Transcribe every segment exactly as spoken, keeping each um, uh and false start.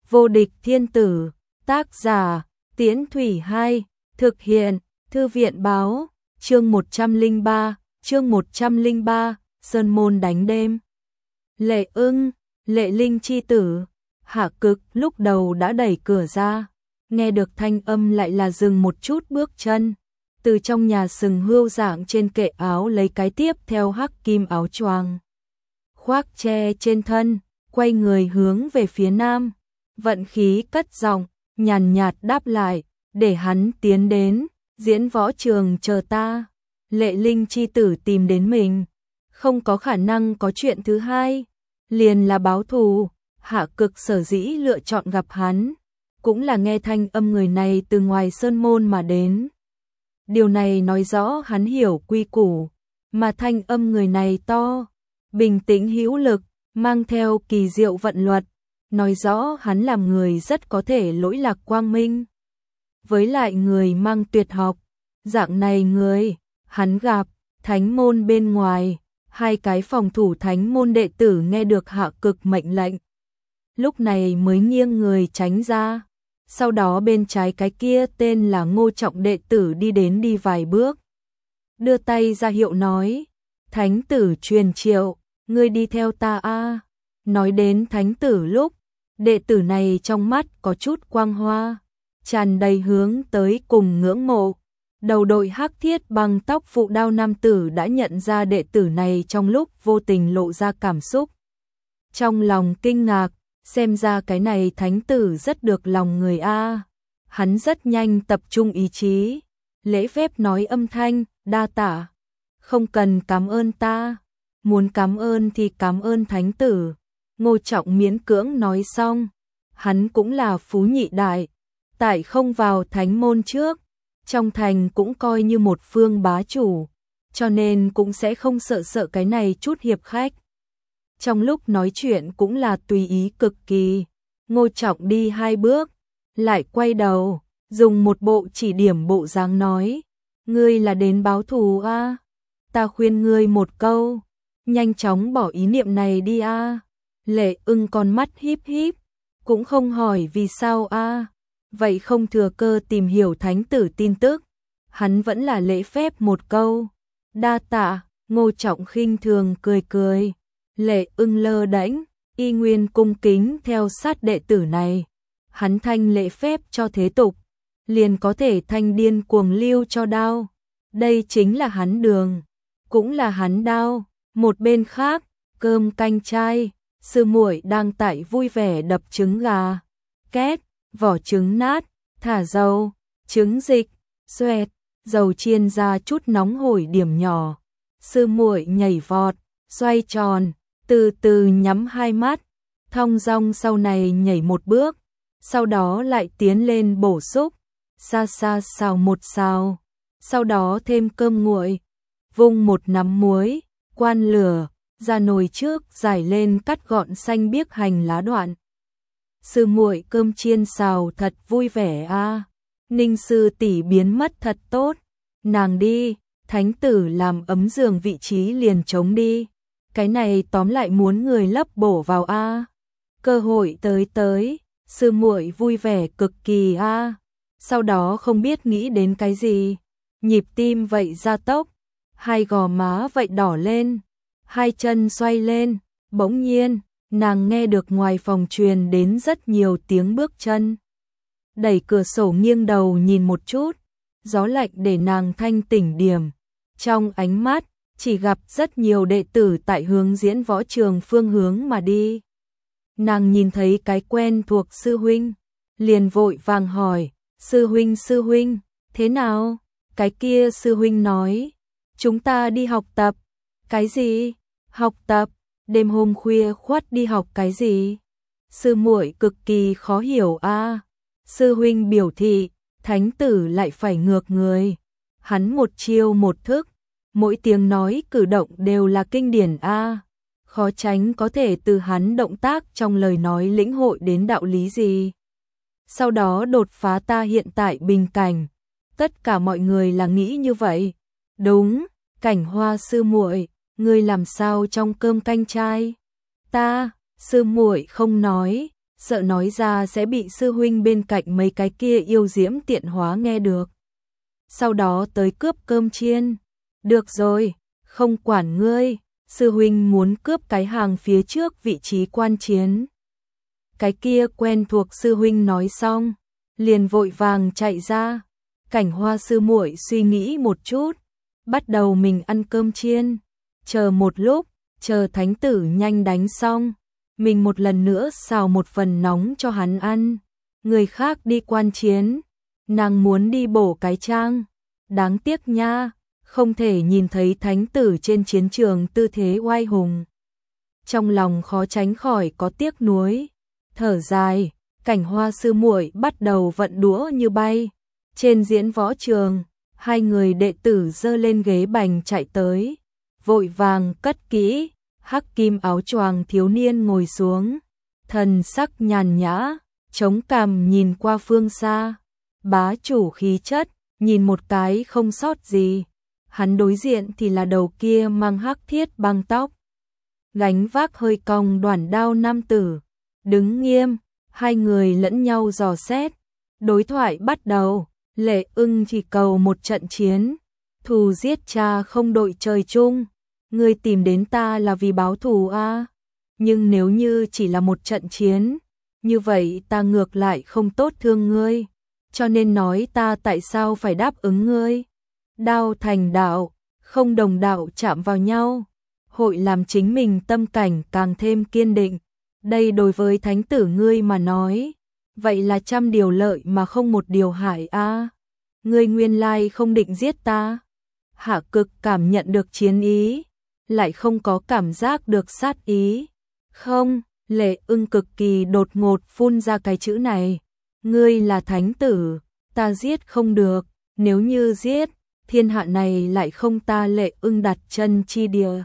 Vô địch thiên tử, tác giả, Tiễn Thủy Hai, thực hiện, Thư viện báo, chương một trăm lẻ ba, chương một trăm lẻ ba, Sơn môn đánh đêm. Lệ Ưng, Lệ Linh chi tử, Hạ Cực lúc đầu đã đẩy cửa ra, nghe được thanh âm lại là dừng một chút bước chân, từ trong nhà sừng hươu dạng trên kệ áo lấy cái tiếp theo hắc kim áo choàng khoác che trên thân, quay người hướng về phía nam, vận khí cất giọng, nhàn nhạt đáp lại, để hắn tiến đến, diễn võ trường chờ ta. Lệ Linh chi tử tìm đến mình, không có khả năng có chuyện thứ hai, liền là báo thù. Hạ Cực sở dĩ lựa chọn gặp hắn, cũng là nghe thanh âm người này từ ngoài sơn môn mà đến. Điều này nói rõ hắn hiểu quy củ, mà thanh âm người này to, bình tĩnh hữu lực, mang theo kỳ diệu vận luật, nói rõ hắn làm người rất có thể lỗi lạc quang minh. Với lại người mang tuyệt học, dạng này người, hắn gặp, thánh môn bên ngoài, hai cái phòng thủ thánh môn đệ tử nghe được Hạ Cực mệnh lệnh. Lúc này mới nghiêng người tránh ra, sau đó bên trái cái kia tên là Ngô Trọng đệ tử đi đến đi vài bước. Đưa tay ra hiệu nói, thánh tử truyền triệu, ngươi đi theo ta a. Nói đến thánh tử lúc, đệ tử này trong mắt có chút quang hoa, tràn đầy hướng tới cùng ngưỡng mộ. Đầu đội hắc thiết bằng tóc phụ đao nam tử đã nhận ra đệ tử này trong lúc vô tình lộ ra cảm xúc. Trong lòng kinh ngạc, xem ra cái này thánh tử rất được lòng người a. Hắn rất nhanh tập trung ý chí, lễ phép nói âm thanh, đa tạ, không cần cảm ơn ta, muốn cảm ơn thì cảm ơn thánh tử. Ngô Trọng miễn cưỡng nói xong, hắn cũng là phú nhị đại, tại không vào thánh môn trước, trong thành cũng coi như một phương bá chủ, cho nên cũng sẽ không sợ sợ cái này chút hiệp khách. Trong lúc nói chuyện cũng là tùy ý cực kỳ. Ngô Trọng đi hai bước, lại quay đầu, dùng một bộ chỉ điểm bộ dáng nói, ngươi là đến báo thù a, à? Ta khuyên ngươi một câu, nhanh chóng bỏ ý niệm này đi a. À? Lệ Ưng con mắt híp híp, cũng không hỏi vì sao a. À? Vậy không thừa cơ tìm hiểu thánh tử tin tức, hắn vẫn là lễ phép một câu, đa tạ. Ngô Trọng khinh thường cười cười. Lệ Ưng lơ đễnh, y nguyên cung kính theo sát đệ tử này. Hắn thanh lễ phép cho thế tục, liền có thể thanh điên cuồng lưu cho đao. Đây chính là hắn đường, cũng là hắn đao. Một bên khác, cơm canh chai, sư muội đang tại vui vẻ đập trứng gà. Két, vỏ trứng nát, thả dầu, trứng dịch, xoẹt, dầu chiên ra chút nóng hổi điểm nhỏ. Sư muội nhảy vọt, xoay tròn, từ từ nhắm hai mắt, thong dong sau này nhảy một bước, sau đó lại tiến lên bổ xúc, xa xa xào một xào, sau đó thêm cơm nguội, vung một nắm muối, quan lửa, ra nồi trước giải lên cắt gọn xanh biếc hành lá đoạn. Sư muội cơm chiên xào thật vui vẻ a. À. Ninh sư tỷ biến mất thật tốt, nàng đi, thánh tử làm ấm giường vị trí liền trống đi. Cái này tóm lại muốn người lấp bổ vào a. À. Cơ hội tới tới, sư muội vui vẻ cực kỳ a. À. Sau đó không biết nghĩ đến cái gì, nhịp tim vậy gia tốc, hai gò má vậy đỏ lên, hai chân xoay lên, bỗng nhiên, nàng nghe được ngoài phòng truyền đến rất nhiều tiếng bước chân. Đẩy cửa sổ nghiêng đầu nhìn một chút, gió lạnh để nàng thanh tỉnh điểm, trong ánh mắt chỉ gặp rất nhiều đệ tử tại hướng diễn võ trường phương hướng mà đi. Nàng nhìn thấy cái quen thuộc sư huynh, liền vội vàng hỏi, sư huynh sư huynh, thế nào? Cái kia sư huynh nói, chúng ta đi học tập. Cái gì? Học tập? Đêm hôm khuya khoắt đi học cái gì? Sư muội cực kỳ khó hiểu a. À. Sư huynh biểu thị, thánh tử lại phải ngược người. Hắn một chiêu một thức, mỗi tiếng nói cử động đều là kinh điển a, à. Khó tránh có thể từ hắn động tác trong lời nói lĩnh hội đến đạo lý gì. Sau đó đột phá ta hiện tại bình cảnh. Tất cả mọi người là nghĩ như vậy. Đúng, Cảnh Hoa sư muội, ngươi làm sao trong cơm canh chai? Ta, sư muội không nói, sợ nói ra sẽ bị sư huynh bên cạnh mấy cái kia yêu diễm tiện hóa nghe được. Sau đó tới cướp cơm chiên. Được rồi, không quản ngươi, sư huynh muốn cướp cái hàng phía trước vị trí quan chiến. Cái kia quen thuộc sư huynh nói xong, liền vội vàng chạy ra. Cảnh Hoa sư muội suy nghĩ một chút, bắt đầu mình ăn cơm chiên, chờ một lúc, chờ thánh tử nhanh đánh xong, mình một lần nữa xào một phần nóng cho hắn ăn. Người khác đi quan chiến, nàng muốn đi bổ cái trang, đáng tiếc nha, không thể nhìn thấy thánh tử trên chiến trường tư thế oai hùng. Trong lòng khó tránh khỏi có tiếc nuối, thở dài, Cảnh Hoa sư muội bắt đầu vận đũa như bay. Trên diễn võ trường, hai người đệ tử giơ lên ghế bành chạy tới, vội vàng cất kỹ, hắc kim áo choàng thiếu niên ngồi xuống, thần sắc nhàn nhã, chống cằm nhìn qua phương xa, bá chủ khí chất, nhìn một cái không sót gì. Hắn đối diện thì là đầu kia mang hắc thiết băng tóc, gánh vác hơi cong đoản đao nam tử, đứng nghiêm, hai người lẫn nhau dò xét, đối thoại bắt đầu. Lệ Ưng chỉ cầu một trận chiến, thù giết cha không đội trời chung, ngươi tìm đến ta là vì báo thù a, à? Nhưng nếu như chỉ là một trận chiến, như vậy ta ngược lại không tốt thương ngươi, cho nên nói ta tại sao phải đáp ứng ngươi. Đao thành đạo, không đồng đạo chạm vào nhau, hội làm chính mình tâm cảnh càng thêm kiên định. Đây đối với thánh tử ngươi mà nói, vậy là trăm điều lợi mà không một điều hại a. À, ngươi nguyên lai không định giết ta. Hạ Cực cảm nhận được chiến ý, lại không có cảm giác được sát ý. Không, Lệ Ưng cực kỳ đột ngột phun ra cái chữ này. Ngươi là thánh tử, ta giết không được, nếu như giết, thiên hạ này lại không ta Lệ Ưng đặt chân chi địa.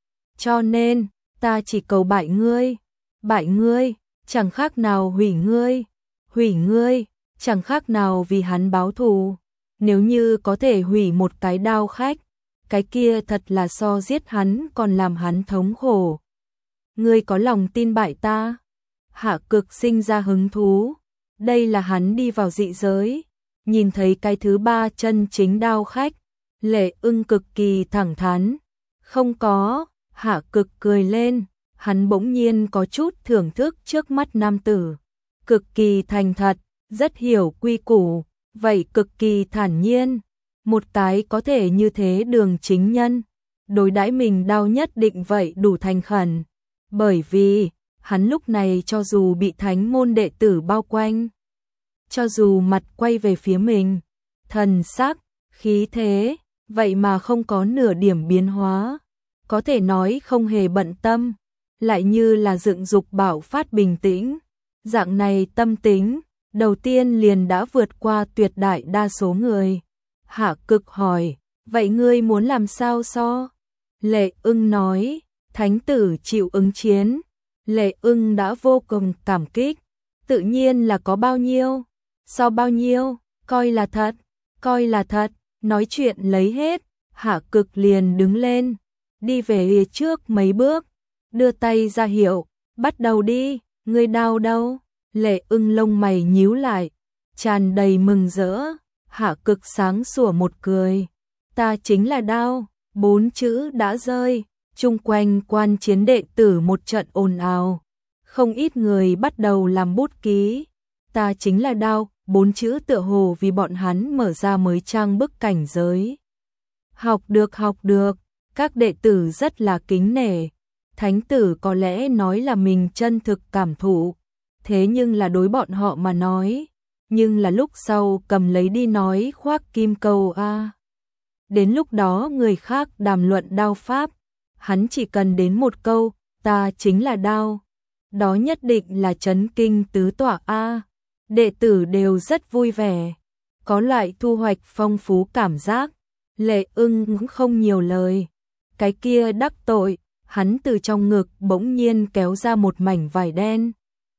Cho nên, ta chỉ cầu bại ngươi, bại ngươi, chẳng khác nào hủy ngươi. Hủy ngươi, chẳng khác nào vì hắn báo thù. Nếu như có thể hủy một cái đao khách, cái kia thật là so giết hắn còn làm hắn thống khổ. Ngươi có lòng tin bại ta? Hạ Cực sinh ra hứng thú. Đây là hắn đi vào dị giới, nhìn thấy cái thứ ba chân chính đao khách. Lệ Ưng cực kỳ thẳng thắn. Không có, Hạ Cực cười lên, hắn bỗng nhiên có chút thưởng thức trước mắt nam tử. Cực kỳ thành thật, rất hiểu quy củ, vậy cực kỳ thản nhiên. Một cái có thể như thế đường chính nhân, đối đãi mình đau nhất định vậy đủ thành khẩn. Bởi vì, hắn lúc này cho dù bị thánh môn đệ tử bao quanh, cho dù mặt quay về phía mình, thần sắc, khí thế, vậy mà không có nửa điểm biến hóa. Có thể nói không hề bận tâm, lại như là dựng dục bảo phát bình tĩnh. Dạng này tâm tính, đầu tiên liền đã vượt qua tuyệt đại đa số người. Hạ Cực hỏi, vậy ngươi muốn làm sao so? Lệ Ưng nói, thánh tử chịu ứng chiến. Lệ Ưng đã vô cùng cảm kích, tự nhiên là có bao nhiêu, so bao nhiêu, coi là thật, coi là thật, nói chuyện lấy hết. Hạ Cực liền đứng lên, đi về phía trước mấy bước, đưa tay ra hiệu, bắt đầu đi. Ngươi đao đâu? Lệ Ưng lông mày nhíu lại, tràn đầy mừng rỡ. Hạ Cực sáng sủa một cười, ta chính là đao. Bốn chữ đã rơi, chung quanh quan chiến đệ tử một trận ồn ào, không ít người bắt đầu làm bút ký. Ta chính là đao, bốn chữ tựa hồ vì bọn hắn mở ra mới trang bức cảnh giới. Học được học được, các đệ tử rất là kính nể. Thánh tử có lẽ nói là mình chân thực cảm thụ, thế nhưng là đối bọn họ mà nói, nhưng là lúc sau cầm lấy đi nói khoác kim câu a. Đến lúc đó người khác đàm luận đao pháp, hắn chỉ cần đến một câu, ta chính là đao, đó nhất định là chấn kinh tứ tọa a. Đệ tử đều rất vui vẻ, có loại thu hoạch phong phú cảm giác. Lệ Ưng cũng không nhiều lời, cái kia đắc tội. Hắn từ trong ngực bỗng nhiên kéo ra một mảnh vải đen,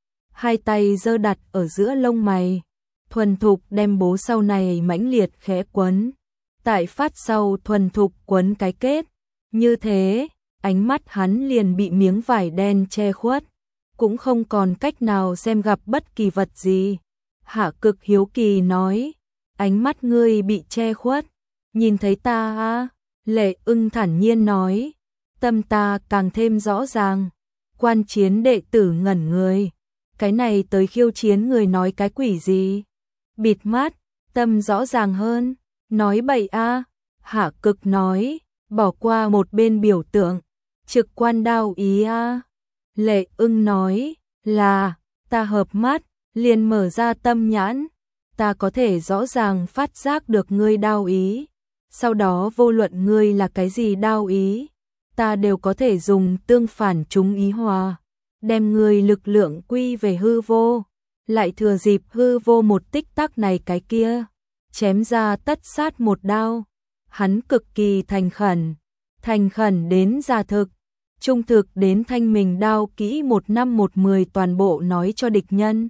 hai tay giơ đặt ở giữa lông mày, thuần thục đem bố sau này mãnh liệt khẽ quấn, tại phát sau thuần thục quấn cái kết, như thế, ánh mắt hắn liền bị miếng vải đen che khuất, cũng không còn cách nào xem gặp bất kỳ vật gì. Hạ Cực hiếu kỳ nói, ánh mắt ngươi bị che khuất, nhìn thấy ta à? Lệ Ưng thản nhiên nói, tâm ta càng thêm rõ ràng. Quan Chiến đệ tử ngẩn người, cái này tới khiêu chiến người nói cái quỷ gì? Bịt mắt, tâm rõ ràng hơn, nói bậy a. À? Hạ Cực nói, bỏ qua một bên biểu tượng, trực quan đao ý a. À? Lệ Ưng nói, là, ta hợp mắt, liền mở ra tâm nhãn, ta có thể rõ ràng phát giác được ngươi đao ý. Sau đó vô luận ngươi là cái gì đao ý, ta đều có thể dùng tương phản chúng ý hòa, đem ngươi lực lượng quy về hư vô, lại thừa dịp hư vô một tích tắc này cái kia, chém ra tất sát một đao. Hắn cực kỳ thành khẩn, thành khẩn đến giả thực, trung thực đến thanh mình đao kỹ một năm một mười toàn bộ nói cho địch nhân.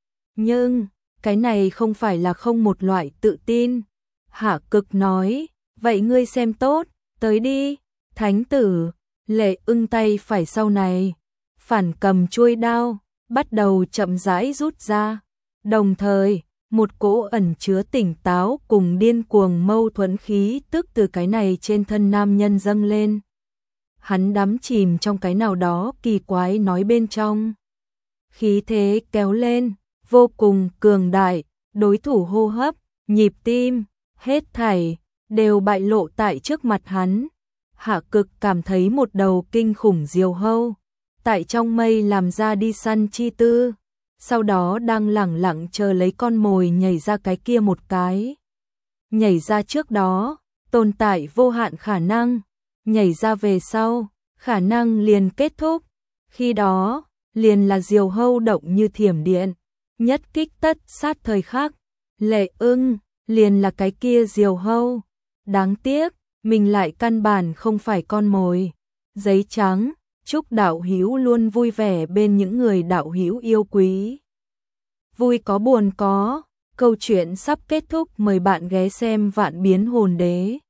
Nhưng, cái này không phải là không một loại tự tin. Hạ Cực nói, vậy ngươi xem tốt, tới đi, thánh tử. Lệ Ưng tay phải sau này, phản cầm chuôi đao, bắt đầu chậm rãi rút ra. Đồng thời, một cỗ ẩn chứa tỉnh táo cùng điên cuồng mâu thuẫn khí tức từ cái này trên thân nam nhân dâng lên. Hắn đắm chìm trong cái nào đó kỳ quái nói bên trong. Khí thế kéo lên, vô cùng cường đại, đối thủ hô hấp, nhịp tim, hết thảy, đều bại lộ tại trước mặt hắn. Hạ Cực cảm thấy một đầu kinh khủng diều hâu, tại trong mây làm ra đi săn chi tư, sau đó đang lẳng lặng chờ lấy con mồi nhảy ra cái kia một cái. Nhảy ra trước đó, tồn tại vô hạn khả năng, nhảy ra về sau, khả năng liền kết thúc, khi đó, liền là diều hâu động như thiểm điện, nhất kích tất sát thời khắc. Lệ Ưng, liền là cái kia diều hâu, đáng tiếc, mình lại căn bản không phải con mồi. Giấy trắng, chúc đạo hữu luôn vui vẻ bên những người đạo hữu yêu quý. Vui có buồn có, câu chuyện sắp kết thúc, mời bạn ghé xem Vạn Biến Hồn Đế.